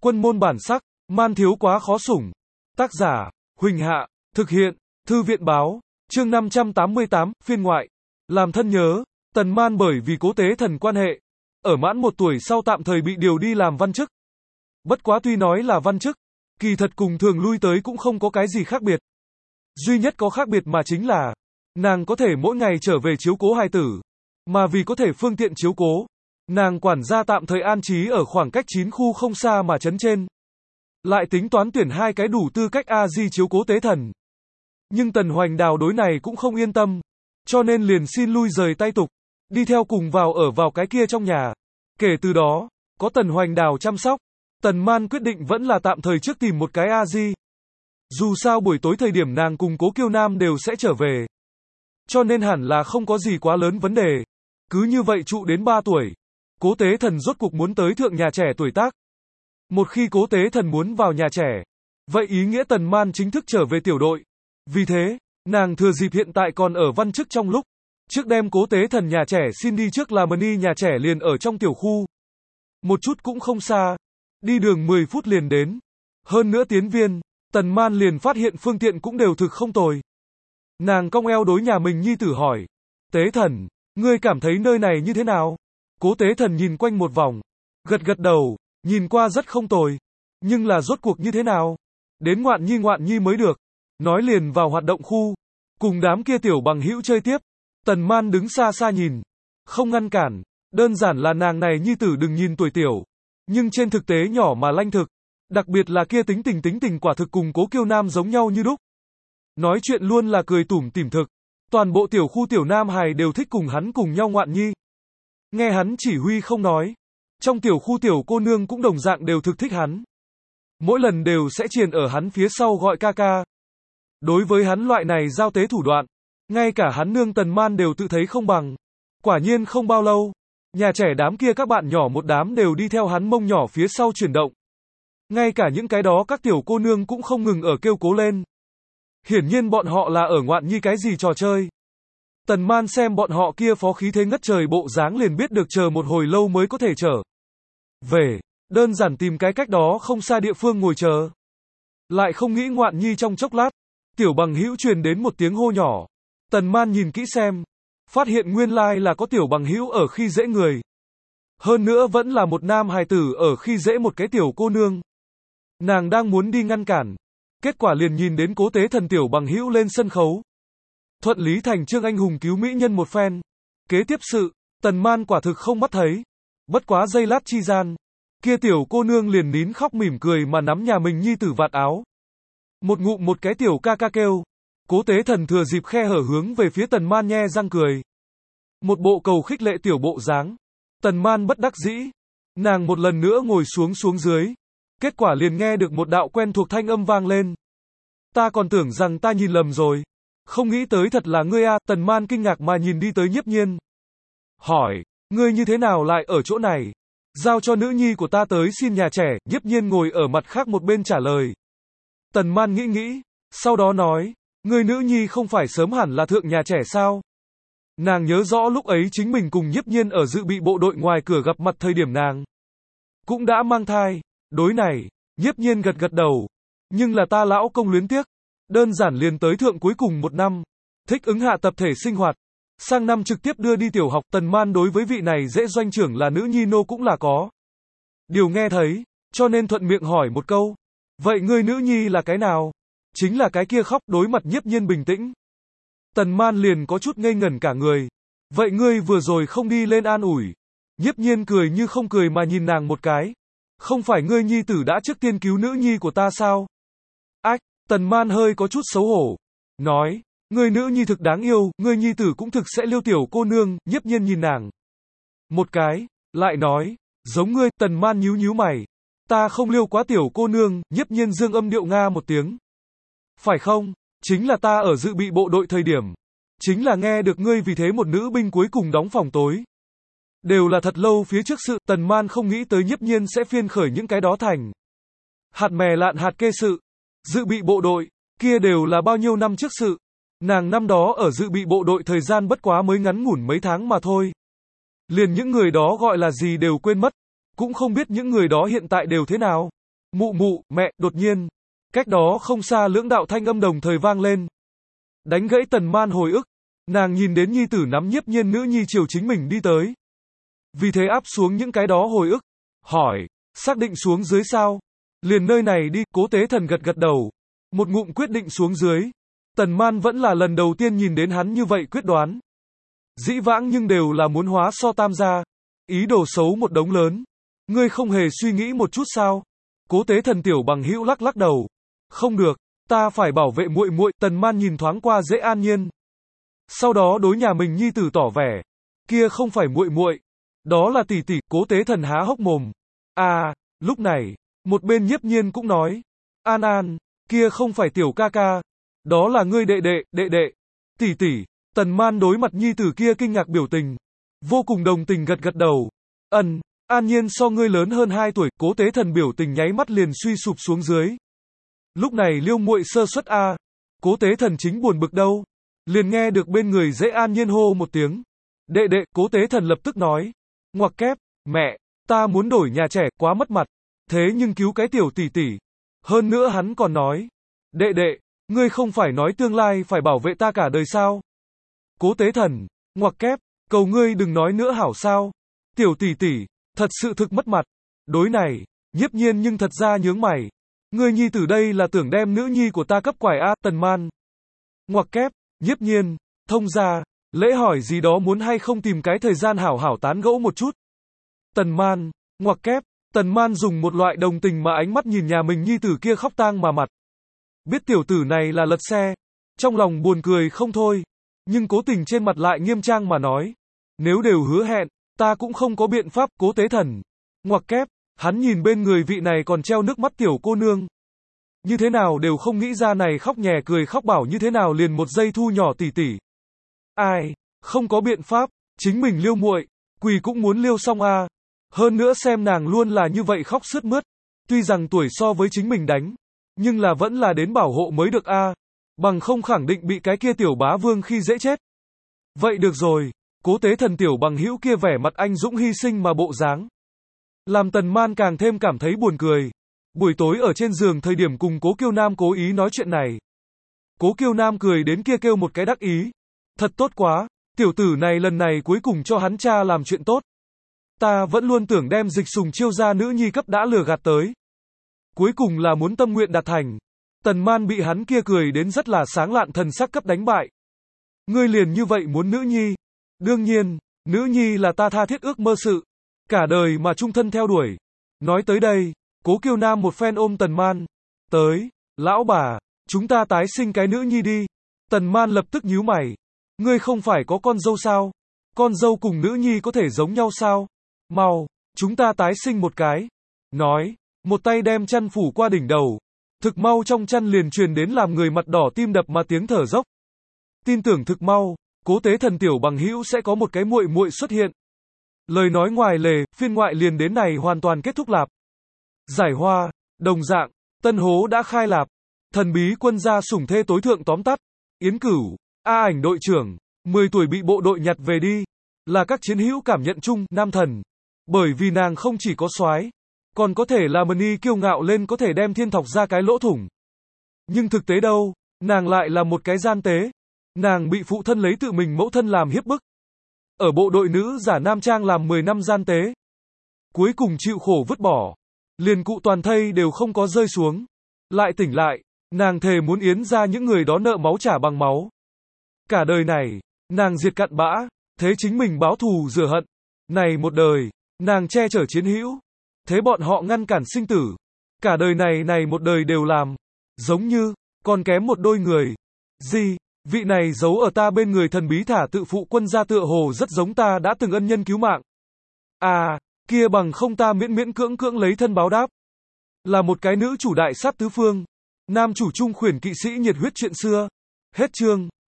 Quân môn bản sắc, man thiếu quá khó sủng. Tác giả, Huỳnh Hạ, thực hiện, Thư viện báo, chương 588, phiên ngoại. Làm thân nhớ, Tần Man bởi vì Cố Tế Thần quan hệ, ở mãn 1 tuổi sau tạm thời bị điều đi làm văn chức. Bất quá tuy nói là văn chức, kỳ thật cùng thường lui tới cũng không có cái gì khác biệt. Duy nhất có khác biệt mà chính là, nàng có thể mỗi ngày trở về chiếu cố hài tử, mà vì có thể phương tiện chiếu cố, nàng quản gia tạm thời an trí ở khoảng cách 9 khu không xa mà trấn trên. Lại tính toán tuyển 2 cái đủ tư cách A-di chiếu cố Tế Thần. Nhưng Tần Hoành Đào đối này cũng không yên tâm, cho nên liền xin lui rời tay tục, đi theo cùng vào cái kia trong nhà. Kể từ đó, có Tần Hoành Đào chăm sóc, Tần Man quyết định vẫn là tạm thời trước tìm một cái A-di. Dù sao buổi tối thời điểm nàng cùng Cố Kiêu Nam đều sẽ trở về, cho nên hẳn là không có gì quá lớn vấn đề. Cứ như vậy trụ đến 3 tuổi, Cố Tế Thần rốt cuộc muốn tới thượng nhà trẻ tuổi tác. Một khi Cố Tế Thần muốn vào nhà trẻ, vậy ý nghĩa Tần Man chính thức trở về tiểu đội. Vì thế, nàng thừa dịp hiện tại còn ở văn chức trong lúc, trước đem Cố Tế Thần nhà trẻ xin đi trước là Mani nhà trẻ liền ở trong tiểu khu. Một chút cũng không xa, đi đường 10 phút liền đến. Hơn nữa tiến viên, Tần Man liền phát hiện phương tiện cũng đều thực không tồi. Nàng cong eo đối nhà mình nhi tử hỏi, Tế Thần, ngươi cảm thấy nơi này như thế nào? Cố Tế Thần nhìn quanh một vòng, gật gật đầu, nhìn qua rất không tồi. Nhưng là rốt cuộc như thế nào? Đến ngoạn nhi mới được. Nói liền vào hoạt động khu, cùng đám kia tiểu bằng hữu chơi tiếp. Tần Man đứng xa xa nhìn, không ngăn cản, đơn giản là nàng này nhi tử đừng nhìn tuổi tiểu, nhưng trên thực tế nhỏ mà lanh thực, đặc biệt là kia tính tình quả thực cùng Cố Kiêu Nam giống nhau như đúc. Nói chuyện luôn là cười tủm tỉm thực, toàn bộ tiểu khu tiểu nam hài đều thích cùng hắn cùng nhau ngoạn nhi. Nghe hắn chỉ huy không nói, trong tiểu khu tiểu cô nương cũng đồng dạng đều thực thích hắn. Mỗi lần đều sẽ triền ở hắn phía sau gọi ca ca. Đối với hắn loại này giao tế thủ đoạn, ngay cả hắn nương Tần Man đều tự thấy không bằng. Quả nhiên không bao lâu, nhà trẻ đám kia các bạn nhỏ một đám đều đi theo hắn mông nhỏ phía sau chuyển động. Ngay cả những cái đó các tiểu cô nương cũng không ngừng ở kêu cố lên. Hiển nhiên bọn họ là ở ngoạn nhi cái gì trò chơi. Tần Man xem bọn họ kia phó khí thế ngất trời bộ dáng liền biết được chờ một hồi lâu mới có thể trở về, đơn giản tìm cái cách đó không xa địa phương ngồi chờ. Lại không nghĩ ngoạn nhi trong chốc lát, tiểu bằng hữu truyền đến một tiếng hô nhỏ. Tần Man nhìn kỹ xem, phát hiện nguyên lai là có tiểu bằng hữu ở khi dễ người. Hơn nữa vẫn là một nam hài tử ở khi dễ một cái tiểu cô nương. Nàng đang muốn đi ngăn cản, kết quả liền nhìn đến Cố Tế Thần tiểu bằng hữu lên sân khấu. Thuận lý thành chương anh hùng cứu mỹ nhân một phen. Kế tiếp sự, Tần Man quả thực không mắt thấy. Bất quá giây lát chi gian, kia tiểu cô nương liền nín khóc mỉm cười mà nắm nhà mình nhi tử vạt áo. Một ngụm một cái tiểu ca ca kêu. Cố Tế Thần thừa dịp khe hở hướng về phía Tần Man nhe răng cười. Một bộ cầu khích lệ tiểu bộ dáng. Tần Man bất đắc dĩ. Nàng một lần nữa ngồi xuống dưới. Kết quả liền nghe được một đạo quen thuộc thanh âm vang lên. Ta còn tưởng rằng ta nhìn lầm rồi. Không nghĩ tới thật là ngươi a. Tần Man kinh ngạc mà nhìn đi tới Nhiếp Nhiên. Hỏi, ngươi như thế nào lại ở chỗ này? Giao cho nữ nhi của ta tới xin nhà trẻ. Nhiếp Nhiên ngồi ở mặt khác một bên trả lời. Tần Man nghĩ, sau đó nói, ngươi nữ nhi không phải sớm hẳn là thượng nhà trẻ sao? Nàng nhớ rõ lúc ấy chính mình cùng Nhiếp Nhiên ở dự bị bộ đội ngoài cửa gặp mặt thời điểm nàng cũng đã mang thai. Đối này, Nhiếp Nhiên gật gật đầu. Nhưng là ta lão công luyến tiếc. Đơn giản liền tới thượng cuối cùng 1 năm. Thích ứng hạ tập thể sinh hoạt. Sang năm trực tiếp đưa đi tiểu học. Tần Man đối với vị này dễ doanh trưởng là nữ nhi nô cũng là có điều nghe thấy, cho nên thuận miệng hỏi một câu. Vậy ngươi nữ nhi là cái nào? Chính là cái kia khóc. Đối mặt Nhiếp Nhiên bình tĩnh, Tần Man liền có chút ngây ngẩn cả người. Vậy ngươi vừa rồi không đi lên an ủi? Nhiếp Nhiên cười như không cười mà nhìn nàng một cái. Không phải ngươi nhi tử đã trước tiên cứu nữ nhi của ta sao? Ách, Tần Man hơi có chút xấu hổ. Nói, ngươi nữ nhi thực đáng yêu, ngươi nhi tử cũng thực sẽ liêu tiểu cô nương. Nhiếp Nhiên nhìn nàng một cái, lại nói, giống ngươi. Tần Man nhíu mày. Ta không liêu quá tiểu cô nương. Nhiếp Nhiên dương âm điệu nga một tiếng. Phải không? Chính là ta ở dự bị bộ đội thời điểm. Chính là nghe được ngươi vì thế một nữ binh cuối cùng đóng phòng tối. Đều là thật lâu phía trước sự. Tần Man không nghĩ tới Nhiếp Nhiên sẽ phiên khởi những cái đó thành hạt mè lạn hạt kê sự. Dự bị bộ đội, kia đều là bao nhiêu năm trước sự. Nàng năm đó ở dự bị bộ đội thời gian bất quá mới ngắn ngủn mấy tháng mà thôi. Liền những người đó gọi là gì đều quên mất. Cũng không biết những người đó hiện tại đều thế nào. Mụ mụ, mẹ, đột nhiên. Cách đó không xa lưỡng đạo thanh âm đồng thời vang lên. Đánh gãy Tần Man hồi ức. Nàng nhìn đến nhi tử nắm Nhiếp Nhiên nữ nhi chiều chính mình đi tới. Vì thế áp xuống những cái đó hồi ức. Hỏi, xác định xuống dưới sao? Liền nơi này đi, Cố Tế Thần gật gật đầu. Một ngụm quyết định xuống dưới. Tần Man vẫn là lần đầu tiên nhìn đến hắn như vậy quyết đoán. Dĩ vãng nhưng đều là muốn hóa so tam gia. Ý đồ xấu một đống lớn. Ngươi không hề suy nghĩ một chút sao? Cố Tế Thần tiểu bằng hữu lắc lắc đầu. Không được, ta phải bảo vệ muội muội. Tần Man nhìn thoáng qua Dễ An Nhiên. Sau đó đối nhà mình nhi tử tỏ vẻ. Kia không phải muội muội, đó là tỷ tỷ. Cố Tế Thần há hốc mồm. À, lúc này, một bên Nhiếp Nhiên cũng nói. An An, kia không phải tiểu ca ca. Đó là ngươi đệ đệ. Tỷ tỷ. Tần Man đối mặt nhi tử kia kinh ngạc biểu tình. Vô cùng đồng tình gật gật đầu. An Nhiên so ngươi lớn hơn 2 tuổi. Cố Tế Thần biểu tình nháy mắt liền suy sụp xuống dưới. Lúc này Liêu muội sơ suất a. Cố Tế Thần chính buồn bực đâu. Liền nghe được bên người Dễ An Nhiên hô một tiếng. Đệ, Cố Tế Thần lập tức nói. Ngoặc kép, mẹ, ta muốn đổi nhà trẻ, quá mất mặt. Thế nhưng cứu cái tiểu tỷ tỷ. Hơn nữa hắn còn nói. Đệ, ngươi không phải nói tương lai phải bảo vệ ta cả đời sao? Cố Tế Thần, ngoặc kép, cầu ngươi đừng nói nữa hảo sao? Tiểu tỷ tỷ, thật sự thực mất mặt. Đối này, Nhiếp Nhiên nhưng thật ra nhướng mày. Ngươi nhi tử đây là tưởng đem nữ nhi của ta cấp quải a. Tần Man. Ngoặc kép, Nhiếp Nhiên, thông ra, lễ hỏi gì đó muốn hay không tìm cái thời gian hảo hảo tán gẫu một chút. Tần Man, ngoặc kép, Tần Man dùng một loại đồng tình mà ánh mắt nhìn nhà mình nhi tử kia khóc tang mà mặt. Biết tiểu tử này là lật xe, trong lòng buồn cười không thôi, nhưng cố tình trên mặt lại nghiêm trang mà nói. Nếu đều hứa hẹn, ta cũng không có biện pháp. Cố Tế Thần. Ngoặc kép, hắn nhìn bên người vị này còn treo nước mắt tiểu cô nương. Như thế nào đều không nghĩ ra này khóc nhè cười khóc bảo như thế nào liền một giây thu nhỏ tỷ tỷ. Ai, không có biện pháp, chính mình liêu muội, quỳ cũng muốn liêu xong a. Hơn nữa xem nàng luôn là như vậy khóc sướt mướt. Tuy rằng tuổi so với chính mình đánh, nhưng là vẫn là đến bảo hộ mới được a. Bằng không khẳng định bị cái kia tiểu bá vương khi dễ chết. Vậy được rồi, Cố Tế Thần tiểu bằng hữu kia vẻ mặt anh dũng hy sinh mà bộ dáng. Làm Tần Man càng thêm cảm thấy buồn cười. Buổi tối ở trên giường thời điểm cùng Cố Kiêu Nam cố ý nói chuyện này. Cố Kiêu Nam cười đến kia kêu một cái đắc ý. Thật tốt quá, tiểu tử này lần này cuối cùng cho hắn cha làm chuyện tốt. Ta vẫn luôn tưởng đem Dịch Sùng chiêu ra nữ nhi cấp đã lừa gạt tới. Cuối cùng là muốn tâm nguyện đạt thành. Tần Man bị hắn kia cười đến rất là sáng lạn thần sắc cấp đánh bại. Ngươi liền như vậy muốn nữ nhi. Đương nhiên, nữ nhi là ta tha thiết ước mơ sự. Cả đời mà chung thân theo đuổi. Nói tới đây, Cố Kiêu Nam một phen ôm Tần Man. Tới, lão bà, chúng ta tái sinh cái nữ nhi đi. Tần Man lập tức nhíu mày. Ngươi không phải có con dâu sao? Con dâu cùng nữ nhi có thể giống nhau sao? Mau, chúng ta tái sinh một cái. Nói, một tay đem chăn phủ qua đỉnh đầu. Thực mau trong chăn liền truyền đến làm người mặt đỏ tim đập mà tiếng thở dốc. Tin tưởng thực mau, Cố Tế Thần tiểu bằng hữu sẽ có một cái muội muội xuất hiện. Lời nói ngoài lề, phiên ngoại liền đến này hoàn toàn kết thúc lạp. Giải hoa, đồng dạng, tân hố đã khai lạp. Thần bí quân gia sủng thê tối thượng tóm tắt. Yến Cửu, A Ảnh đội trưởng, 10 tuổi bị bộ đội nhặt về đi. Là các chiến hữu cảm nhận chung, nam thần. Bởi vì nàng không chỉ có soái, còn có thể là Mani kiêu ngạo lên có thể đem thiên thọc ra cái lỗ thủng. Nhưng thực tế đâu, nàng lại là một cái gian tế. Nàng bị phụ thân lấy tự mình mẫu thân làm hiếp bức. Ở bộ đội nữ giả nam trang làm 10 năm gian tế. Cuối cùng chịu khổ vứt bỏ. Liền cụ toàn thây đều không có rơi xuống. Lại tỉnh lại, nàng thề muốn yến ra những người đó nợ máu trả bằng máu. Cả đời này, nàng diệt cặn bã, thế chính mình báo thù rửa hận. Này một đời, nàng che chở chiến hữu. Thế bọn họ ngăn cản sinh tử. Cả đời này một đời đều làm. Giống như, còn kém một đôi người. Gì, vị này giấu ở ta bên người thần bí thả tự phụ quân gia tựa hồ rất giống ta đã từng ân nhân cứu mạng. À, kia bằng không ta miễn miễn cưỡng cưỡng lấy thân báo đáp. Là một cái nữ chủ đại sát tứ phương. Nam chủ trung khuyển kỵ sĩ nhiệt huyết chuyện xưa. Hết chương.